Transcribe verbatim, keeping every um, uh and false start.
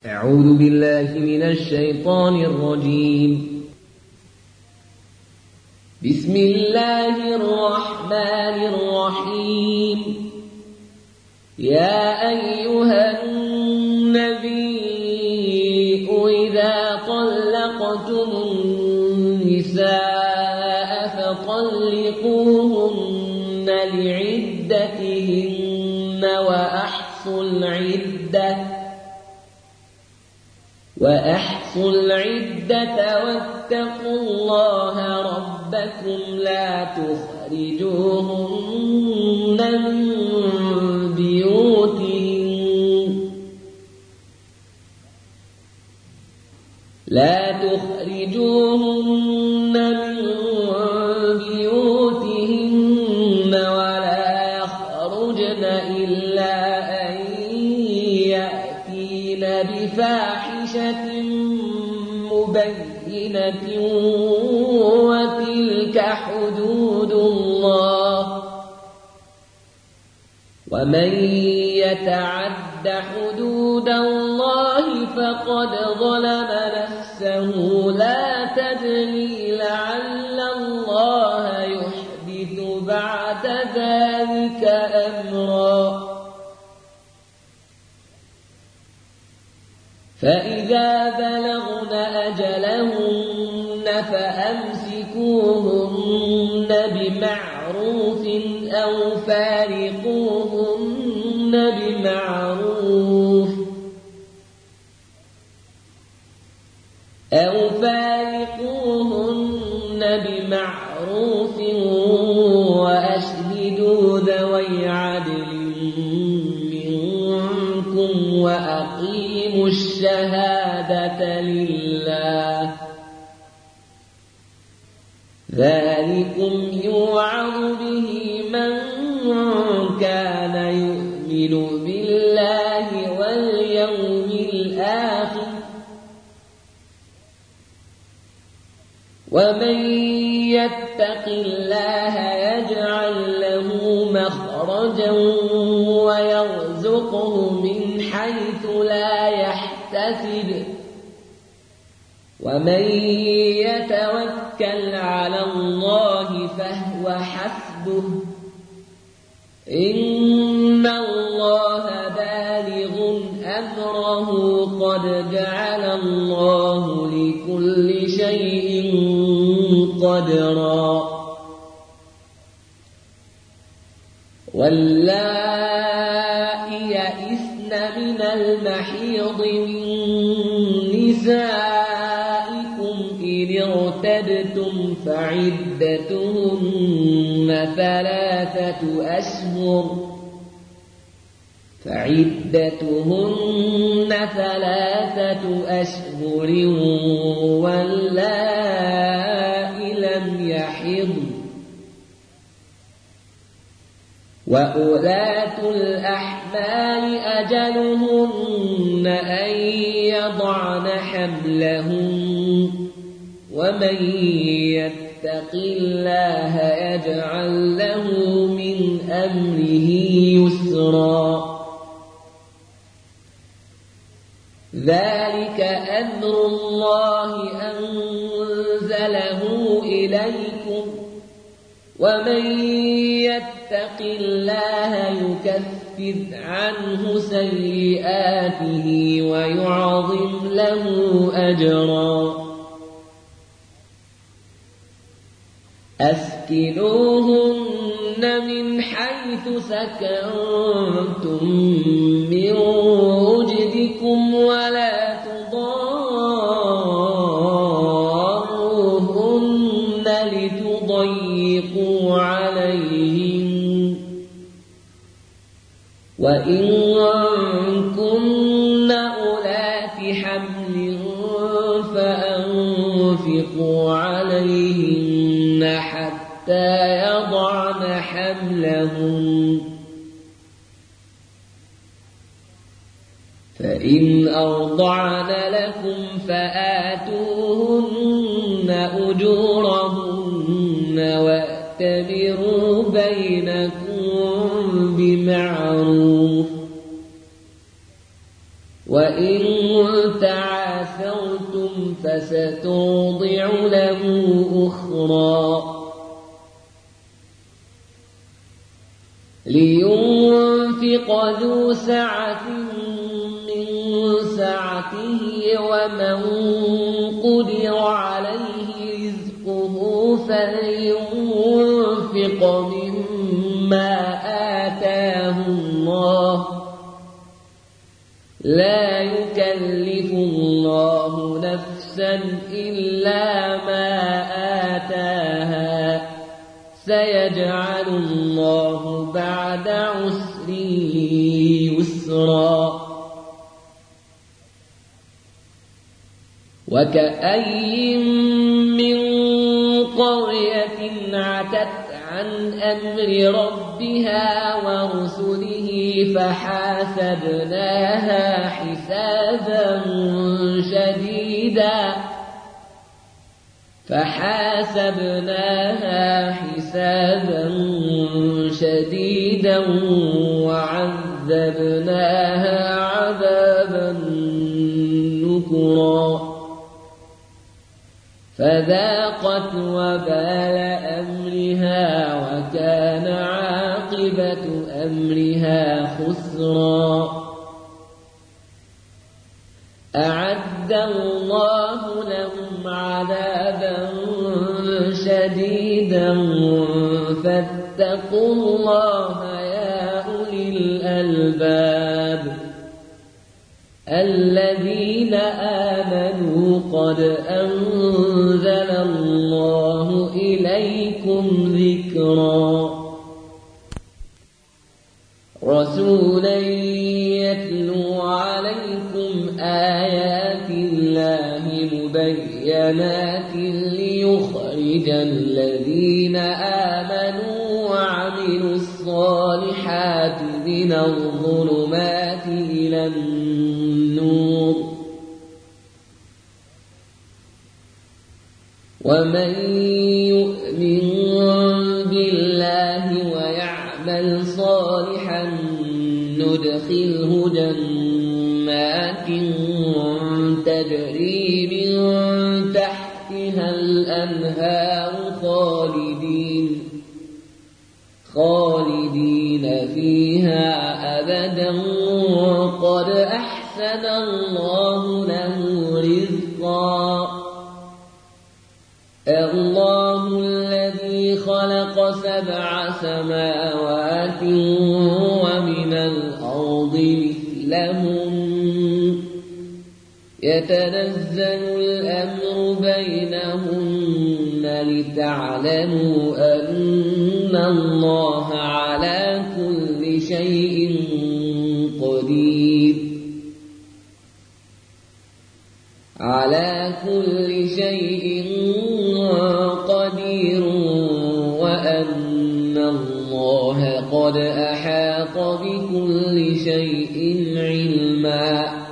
أعوذ بالله من الشيطان الرجيم. بسم الله الرحمن الرحيم. يا أيها النبي إذا طلقتم النساء فطلقوهن لعدتهن وأحصوا العدة وأحصوا العدة واتقوا الله ربكم لا تخرجوهن من بيوتهن لا تخرجوهن من بيوتهن ولا يخرجن إلا أن يأتين بفاحشة مبينة وتلك حدود الله ومن يتعد حدود الله فقد ظلم نفسه لا تدري لعل الله يحدث بعد ذلك أمرا. فإذا بلغن أجلهن فأمسكوهن بمعروف أو فارقوهن بمعروف أو فارقوهن بمعروف وأشهدوا ذوي عدل منكم وأقيموا الشهادة لله ذلكم يوعظ به من كان يؤمن بالله واليوم الآخر ومن يتق الله يجعل له مخرجا ويرزقه من حيث لا يحتسب ومن يتوكل على الله فهو حسبه إن الله بالغ أمره قد جعل الله لكل شيء قدرا. واللائي يئسن من المحيض من نسائكم إن ارتبتم فعدتهن ثلاثة أشهر فعدتهن ثلاثة أشهر واللائي لم يحضن وأولاة الأحمال أجلهن أن يضعن حملهن ومن يتق الله يجعل له من أمره يسرا. ذلك أمر الله أنزله إليكم ومن يتق الله يكفر عنه سيئاته ويعظم له أجرا. أسكنوهن من حيث سكنتم من وجدكم ولا تضاروهن لتضيقوا عليهن وإن كن أولات حمل فأنفقوا عليهن حتى يضعن حملهن فإن أرضعن لكم فآتوهن أجورهن وأتمروا بينكم بمعروف وإن تعاثرتم فسترضع له أخرى لينفق ذو سعة من سعته ومن قدر عليه رزقه فلينفق مما آتاه الله لا يكلف الله نفسا إلا ما آتاها سيجعل الله بعد عسر يسرا وكأي من قرية عتت عن أمر ربها ورسله فحاسبناها حسابا شديدا فحاسبناها حسابا شديدا وعذبناها عذابا نكرا فذاقت وبال أمرها وكان عاقبة أمرها خسرا أعد الله لهم عذابا شديدا فاتقوا الله يا أولي الألباب الذين آمنوا قد أنزل الله إليكم ذكرا رسولا يتلو عليكم آيات الله مبينات ليخرج الذين آمنوا وعملوا الصالحات من الظلمات إلى النور ومن يؤمن بالله ويعمل صالحا ندخله جنات تجري من تحتها الأنهار خالدين خالدين فيها أبدا قد أحسن الله له رزقا الله الذي خلق سبع سماوات ومن الأرض مثلهم يتنزل الأمر بينهن لتعلموا أن الله على كل شيء قدير على كل شيء قدير وأن الله قد أحاط بكل شيء علما